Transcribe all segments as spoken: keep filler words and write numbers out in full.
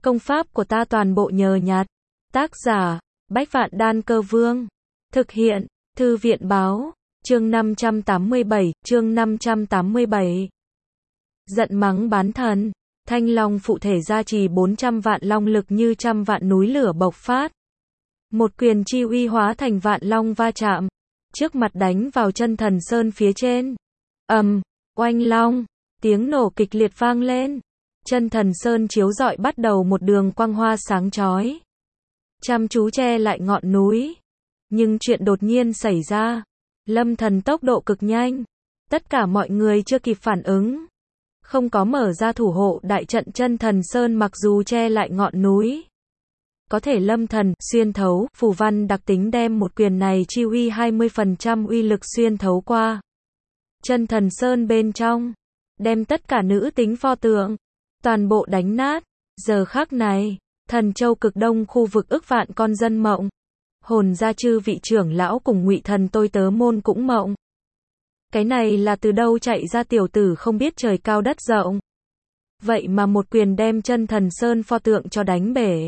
Công pháp của ta toàn bộ nhờ nhặt. Tác giả, Bách Vạn Đan Cơ Vương. Thực hiện, Thư viện Báo. Chương năm trăm tám mươi bảy, chương năm trăm tám mươi bảy. Giận mắng bán thần. Thanh Long phụ thể gia trì bốn trăm vạn long lực như trăm vạn núi lửa bộc phát. Một quyền chi uy hóa thành vạn long va chạm. Trước mặt đánh vào chân thần sơn phía trên. Ầm, oanh long, tiếng nổ kịch liệt vang lên. Chân thần sơn chiếu rọi bắt đầu một đường quang hoa sáng chói. Chăm chú che lại ngọn núi. Nhưng chuyện đột nhiên xảy ra. Lâm Thần tốc độ cực nhanh. Tất cả mọi người chưa kịp phản ứng. Không có mở ra thủ hộ đại trận chân thần sơn mặc dù che lại ngọn núi. Có thể Lâm Thần xuyên thấu, phù văn đặc tính đem một quyền này chi uy hai mươi phần trăm uy lực xuyên thấu qua. Chân thần sơn bên trong. Đem tất cả nữ tính pho tượng. Toàn bộ đánh nát. Giờ khắc này, Thần Châu cực đông khu vực ức vạn con dân mộng. Hồn gia chư vị trưởng lão cùng Ngụy Thần tôi tớ môn cũng mộng. Cái này là từ đâu chạy ra tiểu tử không biết trời cao đất rộng. Vậy mà một quyền đem chân thần sơn pho tượng cho đánh bể.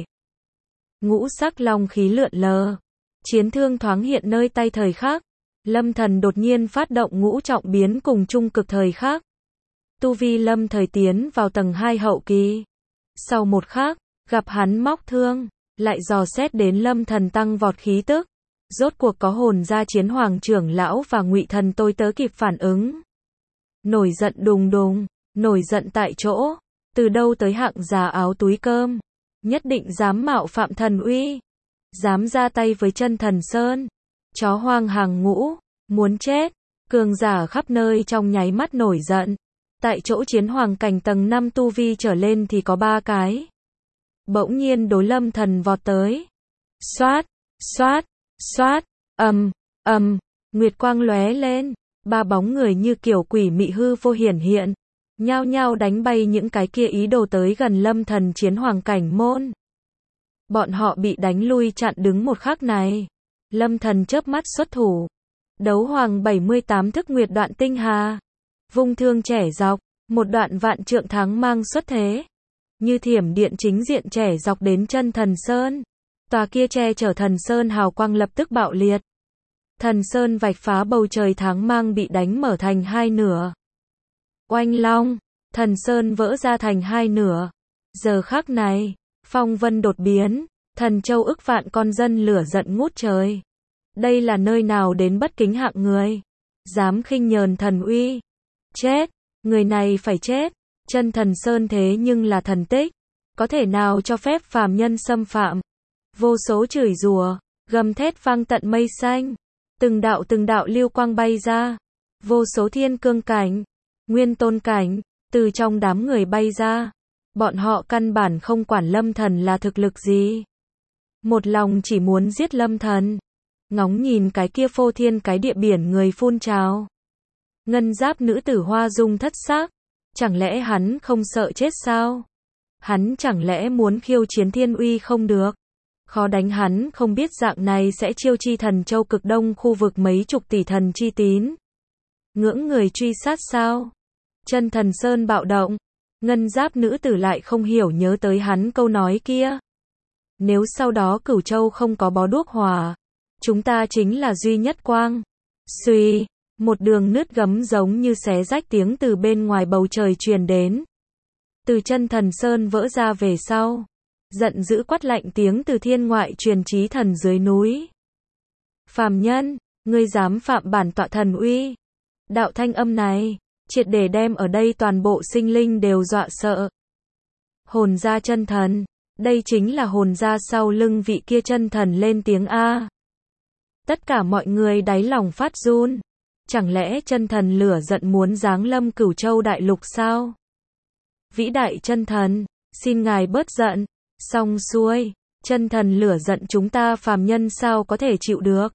Ngũ sắc long khí lượn lờ. Chiến thương thoáng hiện nơi tay thời khắc. Lâm Thần đột nhiên phát động ngũ trọng biến cùng trung cực thời khắc. Tu vi Lâm thời tiến vào tầng hai hậu kỳ. Sau một khắc, gặp hắn móc thương, lại dò xét đến Lâm Thần tăng vọt khí tức. Rốt cuộc có hồn gia chiến hoàng trưởng lão và Ngụy Thần tôi tớ kịp phản ứng. Nổi giận đùng đùng, nổi giận tại chỗ. Từ đâu tới hạng giá áo túi cơm. Nhất định dám mạo phạm thần uy. Dám ra tay với chân thần sơn. Chó hoang hàng ngũ, muốn chết. Cường giả khắp nơi trong nháy mắt nổi giận. Tại chỗ chiến hoàng cảnh tầng năm tu vi trở lên thì có ba cái. Bỗng nhiên đối Lâm Thần vọt tới. Xoát, xoát, xoát, ầm, ầm, nguyệt quang lóe lên, ba bóng người như kiểu quỷ mị hư vô hiển hiện, nhao nhao đánh bay những cái kia ý đồ tới gần Lâm Thần chiến hoàng cảnh môn. Bọn họ bị đánh lui chặn đứng một khắc này. Lâm Thần chớp mắt xuất thủ. Đấu hoàng bảy mươi tám thức nguyệt đoạn tinh hà. Vung thương trẻ dọc, một đoạn vạn trượng thắng mang xuất thế. Như thiểm điện chính diện trẻ dọc đến chân thần sơn. Tòa kia che chở thần sơn hào quang lập tức bạo liệt. Thần sơn vạch phá bầu trời tháng mang bị đánh mở thành hai nửa. Oanh long, thần sơn vỡ ra thành hai nửa. Giờ khắc này, phong vân đột biến, Thần Châu ức vạn con dân lửa giận ngút trời. Đây là nơi nào đến bất kính hạng người. Dám khinh nhờn thần uy. Chết, người này phải chết. Chân thần sơn thế nhưng là thần tích. Có thể nào cho phép phàm nhân xâm phạm. Vô số chửi rủa, gầm thét vang tận mây xanh. Từng đạo từng đạo lưu quang bay ra. Vô số thiên cương cảnh, nguyên tôn cảnh, từ trong đám người bay ra. Bọn họ căn bản không quản Lâm Thần là thực lực gì. Một lòng chỉ muốn giết Lâm Thần. Ngóng nhìn cái kia phô thiên cái địa biển người phun trào. Ngân giáp nữ tử hoa dung thất sắc. Chẳng lẽ hắn không sợ chết sao? Hắn chẳng lẽ muốn khiêu chiến thiên uy không được? Khó đánh hắn không biết dạng này sẽ chiêu chi Thần Châu cực đông khu vực mấy chục tỷ thần chi tín. Ngưỡng người truy sát sao? Chân thần sơn bạo động. Ngân giáp nữ tử lại không hiểu nhớ tới hắn câu nói kia. Nếu sau đó Cửu Châu không có bó đuốc hỏa, chúng ta chính là duy nhất quang. Xuy, một đường nứt gấm giống như xé rách tiếng từ bên ngoài bầu trời truyền đến. Từ chân thần sơn vỡ ra về sau. Giận dữ quát lạnh tiếng từ thiên ngoại truyền chí thần dưới núi. Phàm nhân, ngươi dám phạm bản tọa thần uy. Đạo thanh âm này, triệt để đem ở đây toàn bộ sinh linh đều dọa sợ. Hồn gia chân thần, đây chính là hồn gia sau lưng vị kia chân thần lên tiếng A. Tất cả mọi người đáy lòng phát run. Chẳng lẽ chân thần lửa giận muốn giáng lâm Cửu Châu đại lục sao? Vĩ đại chân thần, xin ngài bớt giận. Xong xuôi, chân thần lửa giận chúng ta phàm nhân sao có thể chịu được.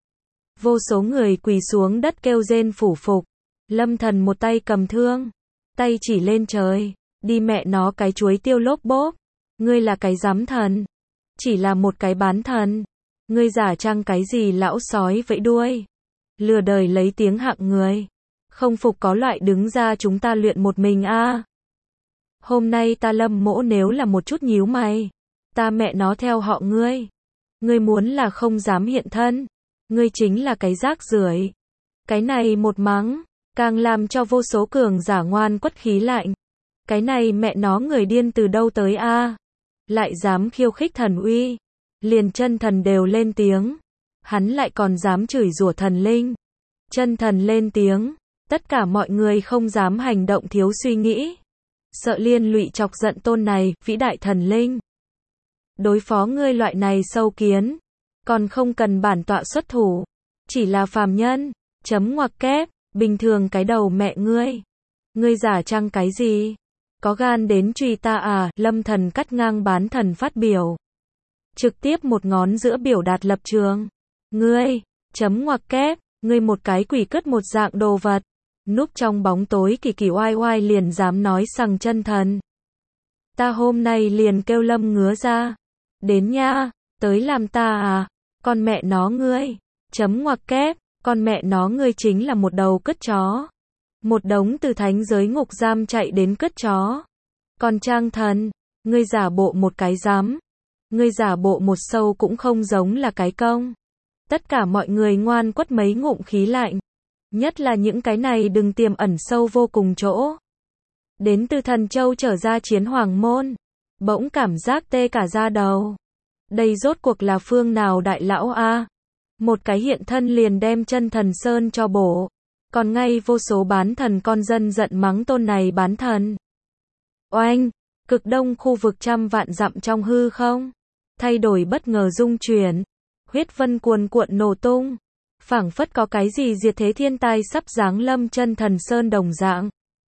Vô số người quỳ xuống đất kêu rên phủ phục. Lâm Thần một tay cầm thương, tay chỉ lên trời, đi mẹ nó cái chuối tiêu lốp bốp. Ngươi là cái giám thần, chỉ là một cái bán thần. Ngươi giả trang cái gì lão sói vẫy đuôi, lừa đời lấy tiếng hạng người. Không phục có loại đứng ra chúng ta luyện một mình a. Hôm nay ta Lâm Mỗ nếu là một chút nhíu mày, ta mẹ nó theo họ ngươi. Ngươi muốn là không dám hiện thân, ngươi chính là cái rác rưởi. Cái này một mắng, càng làm cho vô số cường giả ngoan quất khí lạnh. Cái này mẹ nó người điên từ đâu tới a? Lại dám khiêu khích thần uy, liền chân thần đều lên tiếng. Hắn lại còn dám chửi rủa thần linh. Chân thần lên tiếng, tất cả mọi người không dám hành động thiếu suy nghĩ. Sợ liên lụy chọc giận tôn này, vĩ đại thần linh. Đối phó ngươi loại này sâu kiến, còn không cần bản tọa xuất thủ. Chỉ là phàm nhân, chấm ngoặc kép, bình thường cái đầu mẹ ngươi. Ngươi giả trăng cái gì? Có gan đến truy ta à? Lâm Thần cắt ngang bán thần phát biểu. Trực tiếp một ngón giữa biểu đạt lập trường. Ngươi, chấm ngoặc kép, ngươi một cái quỷ cất một dạng đồ vật. Núp trong bóng tối kỳ kỳ oai oai liền dám nói rằng chân thần. Ta hôm nay liền kêu Lâm ngứa ra. Đến nha, tới làm ta à? Con mẹ nó ngươi, chấm ngoặc kép, con mẹ nó ngươi chính là một đầu cứt chó. Một đống từ thánh giới ngục giam chạy đến cứt chó. Còn trang thần, ngươi giả bộ một cái giám. Ngươi giả bộ một sâu cũng không giống là cái công. Tất cả mọi người ngoan quất mấy ngụm khí lạnh. Nhất là những cái này đừng tiềm ẩn sâu vô cùng chỗ. Đến từ Thần Châu trở ra chiến hoàng môn. Bỗng cảm giác tê cả da đầu. Đây rốt cuộc là phương nào đại lão a? Một cái hiện thân liền đem chân thần sơn cho bổ. Còn ngay vô số bán thần con dân giận mắng tôn này bán thần. Oanh, cực đông khu vực trăm vạn dặm trong hư không. Thay đổi bất ngờ rung chuyển. Huyết vân cuồn cuộn nổ tung. Phảng phất có cái gì diệt thế thiên tai sắp giáng lâm chân thần sơn đồng dạng.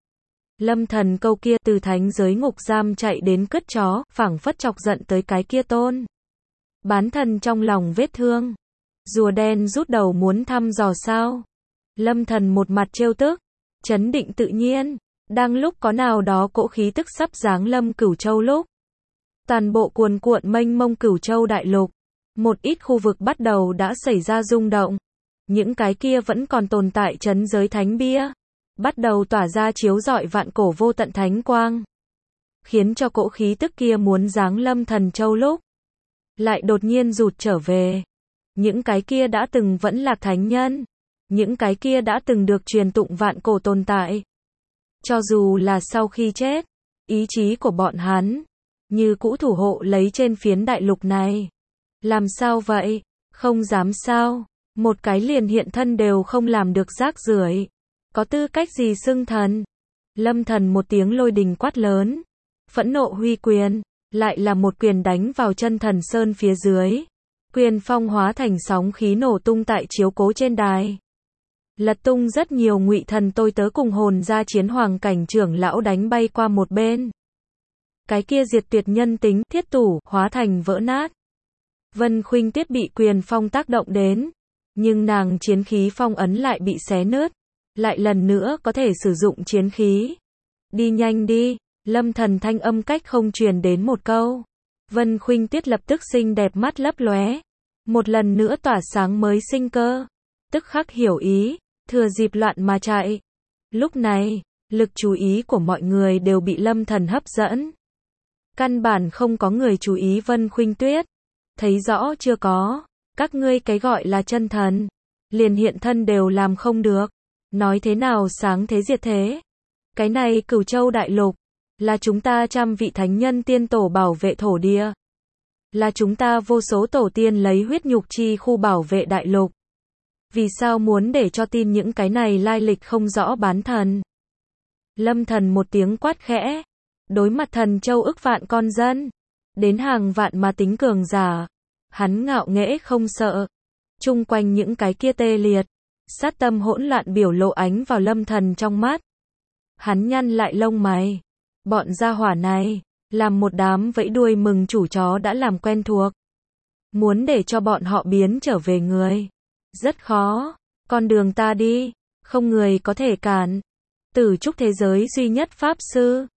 Lâm thần câu kia từ thánh giới ngục giam chạy đến cứt chó, phảng phất chọc giận tới cái kia tôn. Bán thần trong lòng vết thương. Rùa đen rút đầu muốn thăm dò sao. Lâm thần một mặt trêu tức, chấn định tự nhiên. Đang lúc có nào đó cỗ khí tức sắp giáng lâm Cửu Châu lúc. Toàn bộ cuồn cuộn mênh mông Cửu Châu đại lục. Một ít khu vực bắt đầu đã xảy ra rung động. Những cái kia vẫn còn tồn tại trấn giới thánh bia. Bắt đầu tỏa ra chiếu rọi vạn cổ vô tận thánh quang. Khiến cho cỗ khí tức kia muốn giáng lâm Thần Châu lúc. Lại đột nhiên rụt trở về. Những cái kia đã từng vẫn lạc thánh nhân. Những cái kia đã từng được truyền tụng vạn cổ tồn tại. Cho dù là sau khi chết, ý chí của bọn hắn, như cũ thủ hộ lấy trên phiến đại lục này. Làm sao vậy? Không dám sao? Một cái liền hiện thân đều không làm được rác rưởi. Có tư cách gì xưng thần? Lâm thần một tiếng lôi đình quát lớn. Phẫn nộ huy quyền, lại là một quyền đánh vào chân thần sơn phía dưới. Quyền phong hóa thành sóng khí nổ tung tại chiếu cố trên đài. Lật tung rất nhiều ngụy thần tôi tớ cùng hồn ra chiến hoàng cảnh trưởng lão đánh bay qua một bên. Cái kia diệt tuyệt nhân tính, thiết tủ, hóa thành vỡ nát. Vân Khuynh Tuyết bị quyền phong tác động đến. Nhưng nàng chiến khí phong ấn lại bị xé nứt. Lại lần nữa có thể sử dụng chiến khí. Đi nhanh đi, Lâm thần thanh âm cách không truyền đến một câu. Vân Khuynh Tuyết lập tức xinh đẹp mắt lấp lóe. Một lần nữa tỏa sáng mới sinh cơ. Tức khắc hiểu ý, thừa dịp loạn mà chạy. Lúc này, lực chú ý của mọi người đều bị Lâm thần hấp dẫn. Căn bản không có người chú ý Vân Khuynh Tuyết. Thấy rõ chưa có, các ngươi cái gọi là chân thần. Liền hiện thân đều làm không được. Nói thế nào sáng thế diệt thế. Cái này Cửu Châu đại lục. Là chúng ta trăm vị thánh nhân tiên tổ bảo vệ thổ địa. Là chúng ta vô số tổ tiên lấy huyết nhục chi khu bảo vệ đại lục. Vì sao muốn để cho tin những cái này lai lịch không rõ bán thần? Lâm thần một tiếng quát khẽ. Đối mặt Thần Châu ức vạn con dân. Đến hàng vạn mà tính cường giả. Hắn ngạo nghễ không sợ. Chung quanh những cái kia tê liệt. Sát tâm hỗn loạn biểu lộ ánh vào Lâm thần trong mắt. Hắn nhăn lại lông mày. Bọn gia hỏa này, làm một đám vẫy đuôi mừng chủ chó đã làm quen thuộc. Muốn để cho bọn họ biến trở về người. Rất khó. Con đường ta đi, không người có thể cản. Tử trúc thế giới duy nhất pháp sư.